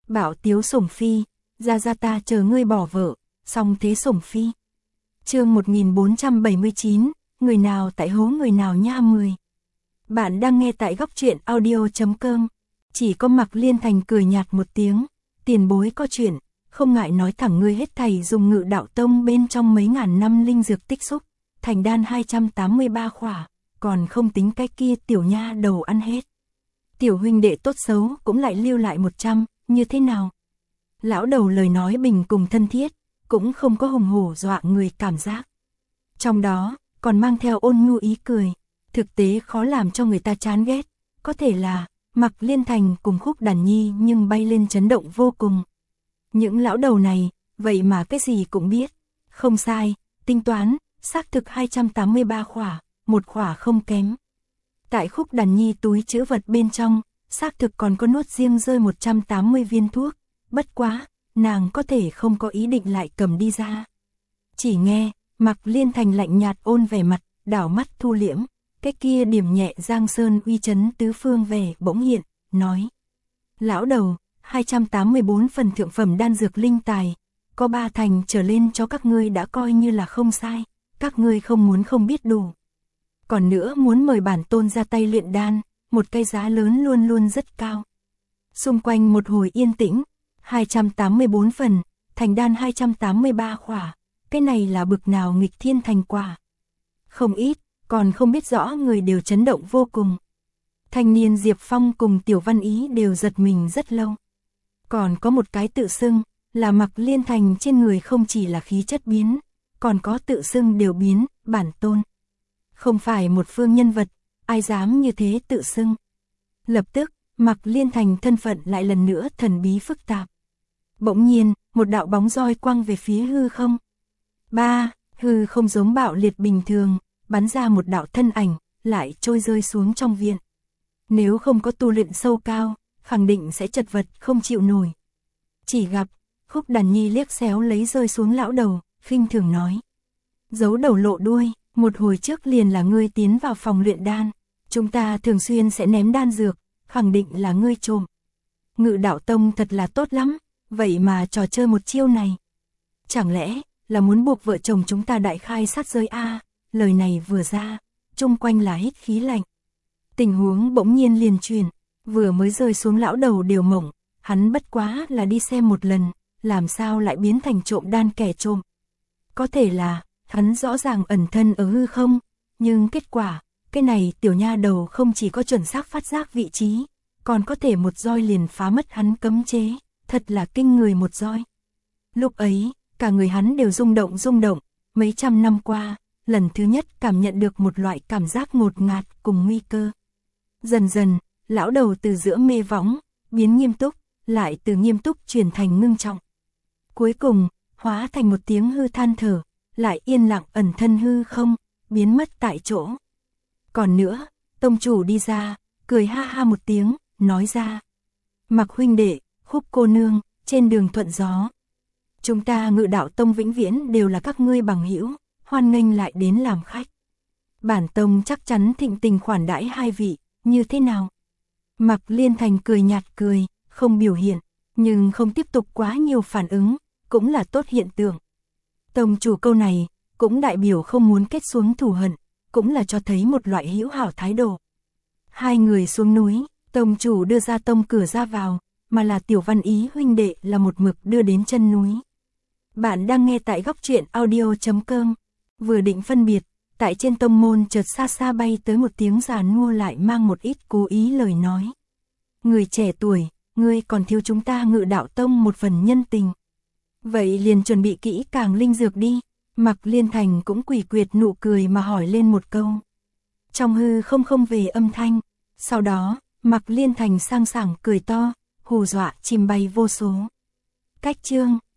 Bảo tiếu sủng phi, ra ta chờ ngươi bỏ vợ, xong thế sủng phi. Chương 1479, người nào tại hố người nào nha 10. Bạn đang nghe tại góc truyện audio.com. Chỉ có Mạc Liên Thành cười nhạt một tiếng, tiền bối có chuyện, không ngại nói thẳng ngươi hết thầy dùng Ngự Đạo Tông bên trong mấy ngàn năm linh dược tích xúc, thành đan 283 khỏa, còn không tính cái kia tiểu nha đầu ăn hết. Tiểu huynh đệ tốt xấu cũng lại lưu lại 100, như thế nào? Lão đầu lời nói bình cùng thân thiết, cũng không có hùng hổ dọa người cảm giác. Trong đó, còn mang theo ôn nhu ý cười, thực tế khó làm cho người ta chán ghét, có thể là Mạc Liên Thành cùng Khúc Đàn Nhi nhưng bay lên chấn động vô cùng. Những lão đầu này, vậy mà cái gì cũng biết, không sai, tính toán, xác thực 283 khỏa, một khỏa không kém. Tại Khúc Đàn Nhi túi trữ vật bên trong, xác thực còn có nuốt riêng rơi 180 viên thuốc, bất quá, nàng có thể không có ý định lại cầm đi ra. Chỉ nghe, Mạc Liên Thành lạnh nhạt ôn vẻ mặt, đảo mắt thu liễm, cái kia điểm nhẹ giang sơn uy chấn tứ phương về bỗng hiện, nói. Lão đầu, 284 phần thượng phẩm đan dược linh tài, có 3 thành trở lên cho các ngươi đã coi như là không sai, các ngươi không muốn không biết đủ. Còn nữa muốn mời bản tôn ra tay luyện đan, một cái giá lớn luôn luôn rất cao. Xung quanh một hồi yên tĩnh, 284 phần, thành đan 283 khỏa, cái này là bực nào nghịch thiên thành quả. Không ít, còn không biết rõ người đều chấn động vô cùng. Thanh niên Diệp Phong cùng Tiểu Văn Ý đều giật mình rất lâu. Còn có một cái tự xưng, là Mạc Liên Thành trên người không chỉ là khí chất biến, còn có tự xưng đều biến, bản tôn. Không phải một phương nhân vật, ai dám như thế tự xưng. Lập tức, Mạc Liên Thành thân phận lại lần nữa thần bí phức tạp. Bỗng nhiên, một đạo bóng roi quăng về phía hư không. Hư không giống bạo liệt bình thường, bắn ra một đạo thân ảnh, lại trôi rơi xuống trong viện. Nếu không có tu luyện sâu cao, khẳng định sẽ chật vật không chịu nổi. Chỉ gặp, Khúc Đàn Nhi liếc xéo lấy rơi xuống lão đầu, khinh thường nói. Giấu đầu lộ đuôi, một hồi trước liền là ngươi tiến vào phòng luyện đan, chúng ta thường xuyên sẽ ném đan dược, khẳng định là ngươi trộm. Ngự Đạo Tông thật là tốt lắm, vậy mà trò chơi một chiêu này. Chẳng lẽ là muốn buộc vợ chồng chúng ta đại khai sát giới a? Lời này vừa ra, chung quanh là hít khí lạnh. Tình huống bỗng nhiên liền chuyển, vừa mới rơi xuống lão đầu đều mộng, hắn bất quá là đi xem một lần, làm sao lại biến thành trộm đan kẻ trộm. Có thể là, hắn rõ ràng ẩn thân ở hư không, nhưng kết quả, cái này tiểu nha đầu không chỉ có chuẩn xác phát giác vị trí, còn có thể một roi liền phá mất hắn cấm chế, thật là kinh người một roi. Lúc ấy, cả người hắn đều rung động, mấy trăm năm qua, lần thứ nhất cảm nhận được một loại cảm giác ngột ngạt cùng nguy cơ. Dần dần, lão đầu từ giữa mê võng, biến nghiêm túc, lại từ nghiêm túc chuyển thành ngưng trọng. Cuối cùng, hóa thành một tiếng hư than thở, lại yên lặng ẩn thân hư không, biến mất tại chỗ. Còn nữa, tông chủ đi ra, cười ha ha một tiếng, nói ra. Mạc huynh đệ, Khúc cô nương, trên đường thuận gió. Chúng ta Ngự Đạo Tông vĩnh viễn đều là các ngươi bằng hữu, hoan nghênh lại đến làm khách. Bản tông chắc chắn thịnh tình khoản đãi hai vị, như thế nào? Mạc Liên Thành cười nhạt cười, không biểu hiện, nhưng không tiếp tục quá nhiều phản ứng, cũng là tốt hiện tượng. Tông chủ câu này, cũng đại biểu không muốn kết xuống thù hận, cũng là cho thấy một loại hữu hảo thái độ. Hai người xuống núi, tông chủ đưa ra tông cửa ra vào, mà là Tiểu Văn Ý huynh đệ là một mực đưa đến chân núi. Bạn đang nghe tại góc truyện audio.com. Vừa định phân biệt, tại trên tông môn chợt xa xa bay tới một tiếng già nua lại mang một ít cố ý lời nói. Người trẻ tuổi, ngươi còn thiếu chúng ta Ngự Đạo Tông một phần nhân tình. Vậy liền chuẩn bị kỹ càng linh dược đi. Mạc Liên Thành cũng quỷ quyệt nụ cười mà hỏi lên một câu. Trong hư không về âm thanh. Sau đó, Mạc Liên Thành sang sảng cười to, hù dọa chim bay vô số. Cách chương